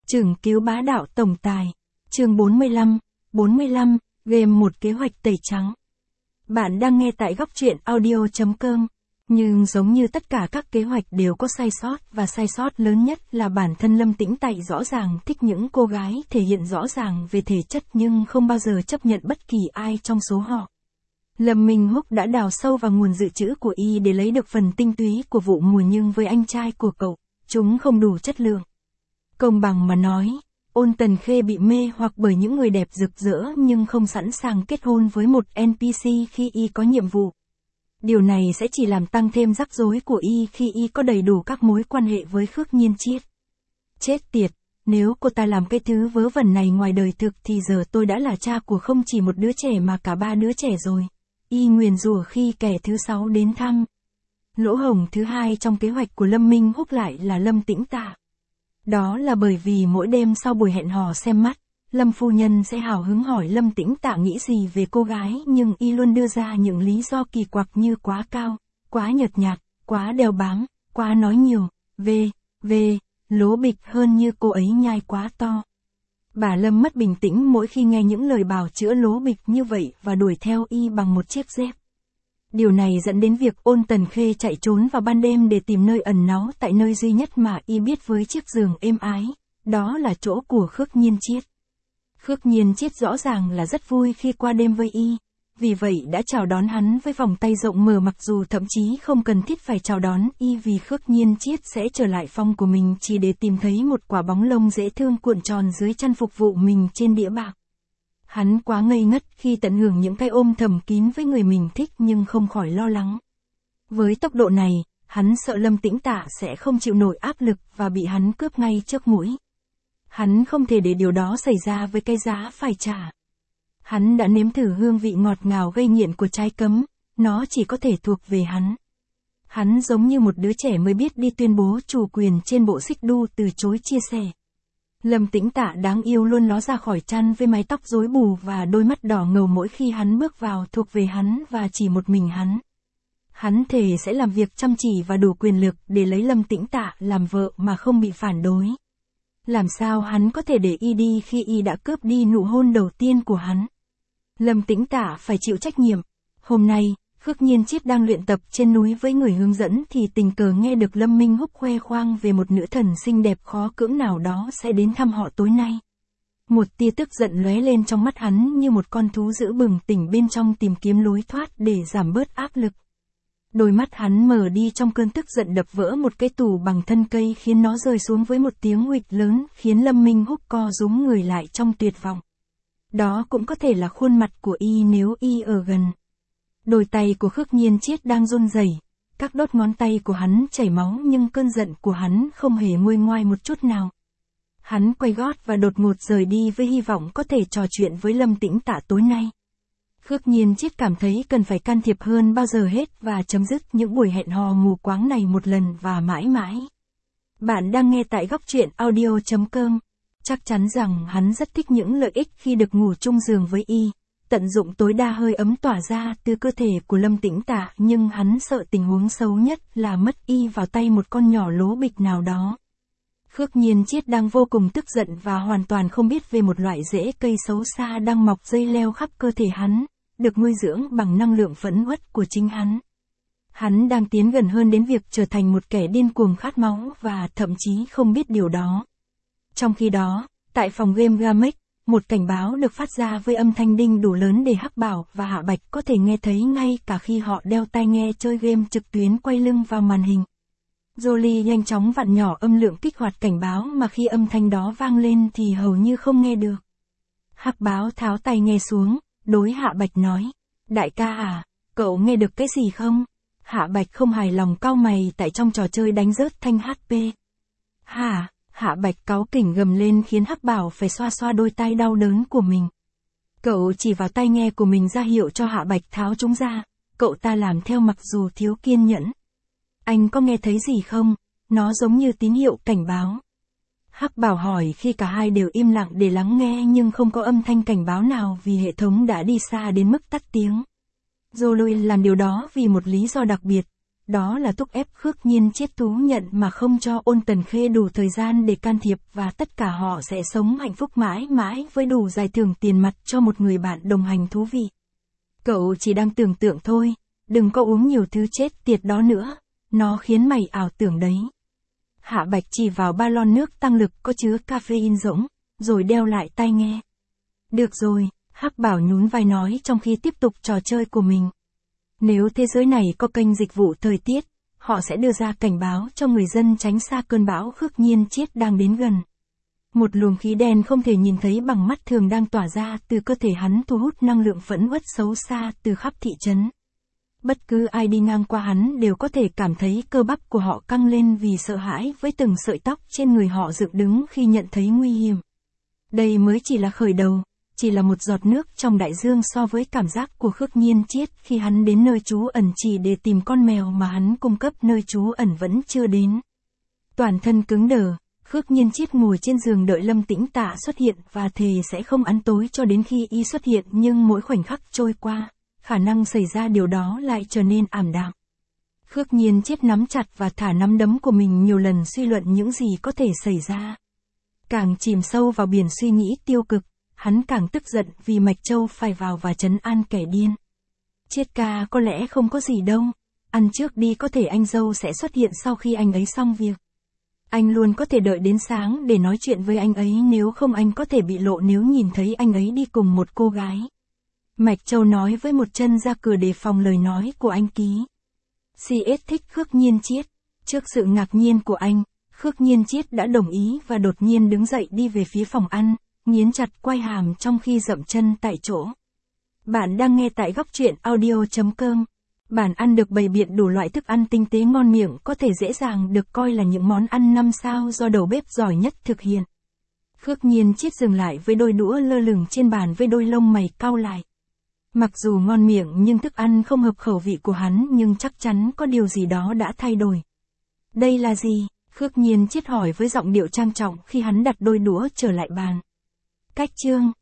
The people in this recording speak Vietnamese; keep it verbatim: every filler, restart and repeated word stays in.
Chừng cứu bá đạo tổng tài. Chương bốn mươi lăm, bốn mươi lăm, game một kế hoạch tẩy trắng. Bạn đang nghe tại góc truyện audio chấm com. Nhưng giống như tất cả các kế hoạch đều có sai sót, và sai sót lớn nhất là bản thân Lâm Tĩnh Tại rõ ràng thích những cô gái thể hiện rõ ràng về thể chất nhưng không bao giờ chấp nhận bất kỳ ai trong số họ. Lâm Minh Húc đã đào sâu vào nguồn dự trữ của y để lấy được phần tinh túy của vụ mùa, nhưng với anh trai của cậu, chúng không đủ chất lượng. Công bằng mà nói, Ôn Tần Khê bị mê hoặc bởi những người đẹp rực rỡ nhưng không sẵn sàng kết hôn với một en pê xê khi y có nhiệm vụ. Điều này sẽ chỉ làm tăng thêm rắc rối của y khi y có đầy đủ các mối quan hệ với Khước Nhiên Chiết. Chết tiệt, nếu cô ta làm cái thứ vớ vẩn này ngoài đời thực thì giờ tôi đã là cha của không chỉ một đứa trẻ mà cả ba đứa trẻ rồi. Y nguyền rủa khi kẻ thứ sáu đến thăm. Lỗ hổng thứ hai trong kế hoạch của Lâm Minh Húc lại là Lâm Tĩnh Tạ. Đó là bởi vì mỗi đêm sau buổi hẹn hò xem mắt, Lâm phu nhân sẽ hào hứng hỏi Lâm Tĩnh Tạ nghĩ gì về cô gái, nhưng y luôn đưa ra những lý do kỳ quặc như quá cao, quá nhợt nhạt, quá đeo bám, quá nói nhiều, về, về, lố bịch hơn như cô ấy nhai quá to. Bà Lâm mất bình tĩnh mỗi khi nghe những lời bào chữa lố bịch như vậy và đuổi theo y bằng một chiếc dép. Điều này dẫn đến việc Ôn Tần Khê chạy trốn vào ban đêm để tìm nơi ẩn náu tại nơi duy nhất mà y biết với chiếc giường êm ái, đó là chỗ của Khước Nhiên Chiết. Khước Nhiên Chiết rõ ràng là rất vui khi qua đêm với y, vì vậy đã chào đón hắn với vòng tay rộng mở, mặc dù thậm chí không cần thiết phải chào đón y vì Khước Nhiên Chiết sẽ trở lại phòng của mình chỉ để tìm thấy một quả bóng lông dễ thương cuộn tròn dưới chăn phục vụ mình trên đĩa bạc. Hắn quá ngây ngất khi tận hưởng những cái ôm thầm kín với người mình thích nhưng không khỏi lo lắng. Với tốc độ này, hắn sợ Lâm Tĩnh Tạ sẽ không chịu nổi áp lực và bị hắn cướp ngay trước mũi. Hắn không thể để điều đó xảy ra với cái giá phải trả. Hắn đã nếm thử hương vị ngọt ngào gây nghiện của trái cấm, nó chỉ có thể thuộc về hắn. Hắn giống như một đứa trẻ mới biết đi tuyên bố chủ quyền trên bộ xích đu từ chối chia sẻ. Lâm Tĩnh Tạ đáng yêu luôn ló ra khỏi chăn với mái tóc rối bù và đôi mắt đỏ ngầu mỗi khi hắn bước vào thuộc về hắn và chỉ một mình hắn. Hắn thề sẽ làm việc chăm chỉ và đủ quyền lực để lấy Lâm Tĩnh Tạ làm vợ mà không bị phản đối. Làm sao hắn có thể để y đi khi y đã cướp đi nụ hôn đầu tiên của hắn? Lâm Tĩnh Tạ phải chịu trách nhiệm. Hôm nay, Khước Nhiên Chiết đang luyện tập trên núi với người hướng dẫn thì tình cờ nghe được Lâm Minh Húc khoe khoang về một nữ thần xinh đẹp khó cưỡng nào đó sẽ đến thăm họ tối nay. Một tia tức giận lóe lên trong mắt hắn như một con thú dữ bừng tỉnh bên trong tìm kiếm lối thoát để giảm bớt áp lực. Đôi mắt hắn mở đi trong cơn tức giận, đập vỡ một cái tủ bằng thân cây khiến nó rơi xuống với một tiếng huỵch lớn khiến Lâm Minh Húc co rúm người lại trong tuyệt vọng. Đó cũng có thể là khuôn mặt của y nếu y ở gần. Đôi tay của Khước Nhiên Chiết đang run rẩy, các đốt ngón tay của hắn chảy máu nhưng cơn giận của hắn không hề nguôi ngoai một chút nào. Hắn quay gót và đột ngột rời đi với hy vọng có thể trò chuyện với Lâm Tĩnh Tạ tối nay. Khước Nhiên Chiết cảm thấy cần phải can thiệp hơn bao giờ hết và chấm dứt những buổi hẹn hò mù quáng này một lần và mãi mãi. Bạn đang nghe tại góc truyện audio chấm com. Chắc chắn rằng hắn rất thích những lợi ích khi được ngủ chung giường với y, tận dụng tối đa hơi ấm tỏa ra từ cơ thể của Lâm Tĩnh Tạ, nhưng hắn sợ tình huống xấu nhất là mất y vào tay một con nhỏ lố bịch nào đó. Khước Nhiên Chiết đang vô cùng tức giận và hoàn toàn không biết về một loại rễ cây xấu xa đang mọc dây leo khắp cơ thể hắn, được nuôi dưỡng bằng năng lượng phẫn uất của chính hắn. Hắn đang tiến gần hơn đến việc trở thành một kẻ điên cuồng khát máu và thậm chí không biết điều đó. Trong khi đó, tại phòng game Gamex, một cảnh báo được phát ra với âm thanh đinh đủ lớn để Hắc Bảo và Hạ Bạch có thể nghe thấy ngay cả khi họ đeo tai nghe chơi game trực tuyến quay lưng vào màn hình. Jolie nhanh chóng vặn nhỏ âm lượng kích hoạt cảnh báo mà khi âm thanh đó vang lên thì hầu như không nghe được. Hắc Báo tháo tai nghe xuống, đối Hạ Bạch nói, đại ca à, cậu nghe được cái gì không? Hạ Bạch không hài lòng cau mày tại trong trò chơi đánh rớt thanh hát pê. Hả? Hạ Bạch cáu kỉnh gầm lên khiến Hắc Bảo phải xoa xoa đôi tai đau đớn của mình. Cậu chỉ vào tai nghe của mình ra hiệu cho Hạ Bạch tháo chúng ra, cậu ta làm theo mặc dù thiếu kiên nhẫn. Anh có nghe thấy gì không? Nó giống như tín hiệu cảnh báo. Hắc Bảo hỏi khi cả hai đều im lặng để lắng nghe nhưng không có âm thanh cảnh báo nào vì hệ thống đã đi xa đến mức tắt tiếng. Jolie làm điều đó vì một lý do đặc biệt. đó là thúc ép Khước Nhiên Chiết thú nhận mà không cho Ôn Tần Khê đủ thời gian để can thiệp và tất cả họ sẽ sống hạnh phúc mãi mãi với đủ giải thưởng tiền mặt cho một người bạn đồng hành thú vị. Cậu chỉ đang tưởng tượng thôi, đừng có uống nhiều thứ chết tiệt đó nữa, nó khiến mày ảo tưởng đấy. Hạ Bạch chỉ vào ba lon nước tăng lực có chứa caffeine rỗng, rồi đeo lại tai nghe. Được rồi, Hắc Bảo nhún vai nói trong khi tiếp tục trò chơi của mình. Nếu thế giới này có kênh dịch vụ thời tiết, họ sẽ đưa ra cảnh báo cho người dân tránh xa cơn bão Khước Nhiên Chiết đang đến gần. Một luồng khí đen không thể nhìn thấy bằng mắt thường đang tỏa ra từ cơ thể hắn thu hút năng lượng phẫn uất xấu xa từ khắp thị trấn. Bất cứ ai đi ngang qua hắn đều có thể cảm thấy cơ bắp của họ căng lên vì sợ hãi với từng sợi tóc trên người họ dựng đứng khi nhận thấy nguy hiểm. Đây mới chỉ là khởi đầu, chỉ là một giọt nước trong đại dương so với cảm giác của Khước Nhiên Chiết khi hắn đến nơi trú ẩn chỉ để tìm con mèo mà hắn cung cấp nơi trú ẩn vẫn chưa đến. Toàn thân cứng đờ, Khước Nhiên Chiết ngồi trên giường đợi Lâm Tĩnh Tạ xuất hiện và thề sẽ không ăn tối cho đến khi y xuất hiện, nhưng mỗi khoảnh khắc trôi qua, khả năng xảy ra điều đó lại trở nên ảm đạm. Khước Nhiên Chiết nắm chặt và thả nắm đấm của mình nhiều lần suy luận những gì có thể xảy ra. Càng chìm sâu vào biển suy nghĩ tiêu cực, hắn càng tức giận vì Mạch Châu phải vào và trấn an kẻ điên. Chiết ca có lẽ không có gì đâu, ăn trước đi, có thể anh dâu sẽ xuất hiện sau khi anh ấy xong việc. Anh luôn có thể đợi đến sáng để nói chuyện với anh ấy, nếu không anh có thể bị lộ nếu nhìn thấy anh ấy đi cùng một cô gái. Mạch Châu nói với một chân ra cửa đề phòng lời nói của anh Ký. xê ét thích Khước Nhiên Chiết. Trước sự ngạc nhiên của anh, Khước Nhiên Chiết đã đồng ý và đột nhiên đứng dậy đi về phía phòng ăn, nghiến chặt quai hàm trong khi dậm chân tại chỗ. Bạn đang nghe tại góc truyện audio chấm com. Bản ăn được bày biện đủ loại thức ăn tinh tế ngon miệng, có thể dễ dàng được coi là những món ăn năm sao do đầu bếp giỏi nhất thực hiện. Khước Nhiên Chiết dừng lại với đôi đũa lơ lửng trên bàn với đôi lông mày cau lại. Mặc dù ngon miệng nhưng thức ăn không hợp khẩu vị của hắn, nhưng chắc chắn có điều gì đó đã thay đổi. Đây là gì? Khước Nhiên Chiết hỏi với giọng điệu trang trọng khi hắn đặt đôi đũa trở lại bàn. Cách chương